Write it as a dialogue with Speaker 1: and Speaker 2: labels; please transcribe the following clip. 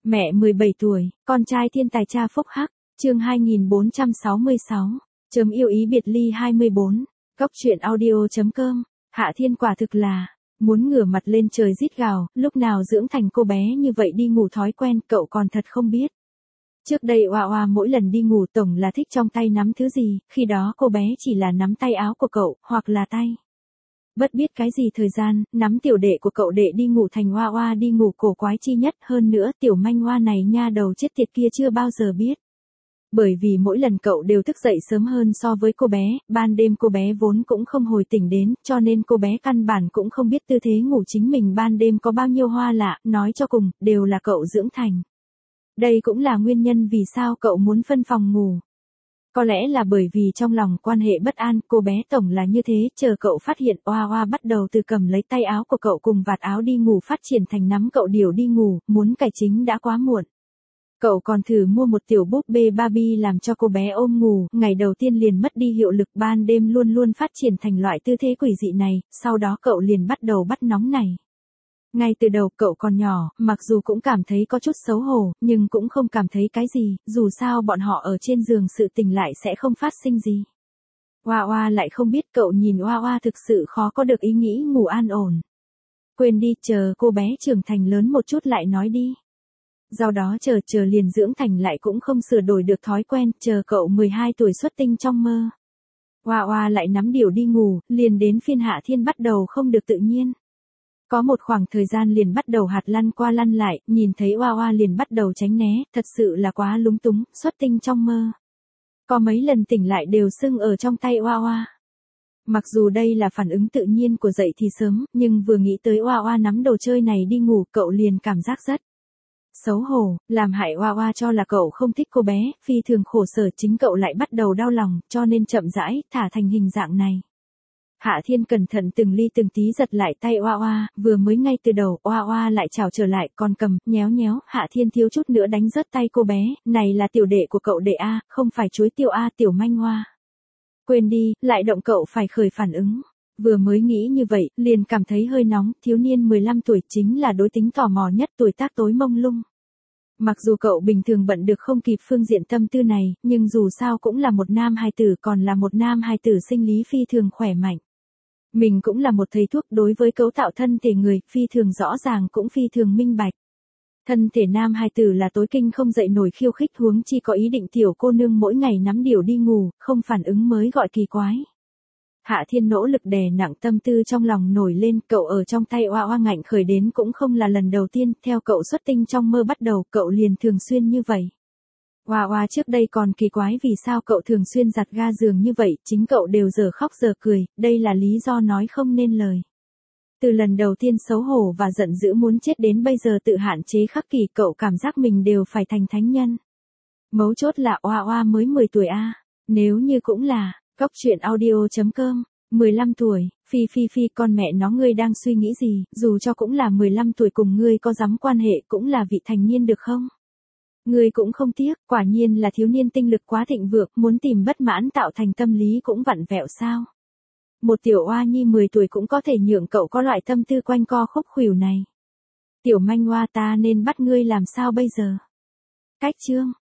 Speaker 1: Mẹ 17 tuổi, con trai thiên tài cha phúc hắc, chương 2466, chấm yêu ý biệt ly 24, góc truyện audio.com, Hạ Thiên quả thực là, muốn ngửa mặt lên trời rít gào, lúc nào dưỡng thành cô bé như vậy đi ngủ thói quen, cậu còn thật không biết. Trước đây Oa Oa mỗi lần đi ngủ tổng là thích trong tay nắm thứ gì, khi đó cô bé chỉ là nắm tay áo của cậu, hoặc là tay. Bất biết cái gì thời gian, nắm tiểu đệ của cậu đệ đi ngủ thành Oa Oa đi ngủ cổ quái chi nhất, hơn nữa tiểu manh hoa này nha đầu chết tiệt kia chưa bao giờ biết. Bởi vì mỗi lần cậu đều thức dậy sớm hơn so với cô bé, ban đêm cô bé vốn cũng không hồi tỉnh đến, cho nên cô bé căn bản cũng không biết tư thế ngủ chính mình ban đêm có bao nhiêu hoa lạ, nói cho cùng, đều là cậu dưỡng thành. Đây cũng là nguyên nhân vì sao cậu muốn phân phòng ngủ. Có lẽ là bởi vì trong lòng quan hệ bất an, cô bé tổng là như thế, chờ cậu phát hiện Oa Oa bắt đầu từ cầm lấy tay áo của cậu cùng vạt áo đi ngủ phát triển thành nắm cậu điều đi ngủ, muốn cải chính đã quá muộn. Cậu còn thử mua một tiểu búp bê Barbie làm cho cô bé ôm ngủ, ngày đầu tiên liền mất đi hiệu lực, ban đêm luôn luôn phát triển thành loại tư thế quỷ dị này, sau đó cậu liền bắt đầu bắt nóng này. Ngay từ đầu cậu còn nhỏ, mặc dù cũng cảm thấy có chút xấu hổ, nhưng cũng không cảm thấy cái gì, dù sao bọn họ ở trên giường sự tình lại sẽ không phát sinh gì. Oa Oa lại không biết cậu nhìn Oa Oa thực sự khó có được ý nghĩ ngủ an ổn. Quên đi, chờ cô bé trưởng thành lớn một chút lại nói đi. Do đó chờ liền dưỡng thành lại cũng không sửa đổi được thói quen, chờ cậu 12 tuổi xuất tinh trong mơ. Oa Oa lại nắm điều đi ngủ, liền đến phiên Hạ Thiên bắt đầu không được tự nhiên. Có một khoảng thời gian liền bắt đầu hạt lăn qua lăn lại, nhìn thấy Oa Oa liền bắt đầu tránh né, thật sự là quá lúng túng, xuất tinh trong mơ. Có mấy lần tỉnh lại đều sưng ở trong tay Oa Oa. Mặc dù đây là phản ứng tự nhiên của dậy thì sớm, nhưng vừa nghĩ tới Oa Oa nắm đồ chơi này đi ngủ, cậu liền cảm giác rất xấu hổ, làm hại Oa Oa cho là cậu không thích cô bé, phi thường khổ sở, chính cậu lại bắt đầu đau lòng, cho nên chậm rãi thả thành hình dạng này. Hạ Thiên cẩn thận từng ly từng tí giật lại tay Oa Oa, vừa mới ngay từ đầu Oa Oa lại chào trở lại, còn cầm, nhéo, Hạ Thiên thiếu chút nữa đánh rớt tay cô bé, này là tiểu đệ của cậu đệ A, không phải chuối tiêu A, tiểu manh hoa. Quên đi, lại động cậu phải khởi phản ứng. Vừa mới nghĩ như vậy, liền cảm thấy hơi nóng, thiếu niên 15 tuổi chính là đối tính tò mò nhất, tuổi tác tối mông lung. Mặc dù cậu bình thường bận được không kịp phương diện tâm tư này, nhưng dù sao cũng là một nam hài tử, còn là một nam hài tử sinh lý phi thường khỏe mạnh. Mình cũng là một thầy thuốc, đối với cấu tạo thân thể người, phi thường rõ ràng cũng phi thường minh bạch. Thân thể nam hài tử là tối kinh không dậy nổi khiêu khích, huống chi có ý định tiểu cô nương mỗi ngày nắm điều đi ngủ, không phản ứng mới gọi kỳ quái. Hạ Thiên nỗ lực đè nặng tâm tư trong lòng nổi lên, cậu ở trong tay Oa Oa ngạnh khởi đến cũng không là lần đầu tiên, theo cậu xuất tinh trong mơ bắt đầu, cậu liền thường xuyên như vậy. Oa Oa trước đây còn kỳ quái vì sao cậu thường xuyên giặt ga giường như vậy, chính cậu đều giờ khóc giờ cười, đây là lý do nói không nên lời. Từ lần đầu tiên xấu hổ và giận dữ muốn chết đến bây giờ tự hạn chế khắc kỷ, cậu cảm giác mình đều phải thành thánh nhân. Mấu chốt là Oa Oa mới 10 tuổi a, nếu như cũng là, góc truyện audio.com, 15 tuổi, phi con mẹ nó ngươi đang suy nghĩ gì, dù cho cũng là 15 tuổi cùng ngươi có dám quan hệ cũng là vị thành niên được không? Ngươi cũng không tiếc, quả nhiên là thiếu niên tinh lực quá thịnh vượng, muốn tìm bất mãn tạo thành tâm lý cũng vặn vẹo sao. Một tiểu oa nhi 10 tuổi cũng có thể nhượng cậu có loại tâm tư quanh co khúc khuỷu này. Tiểu manh oa, ta nên bắt ngươi làm sao bây giờ? Cách chương.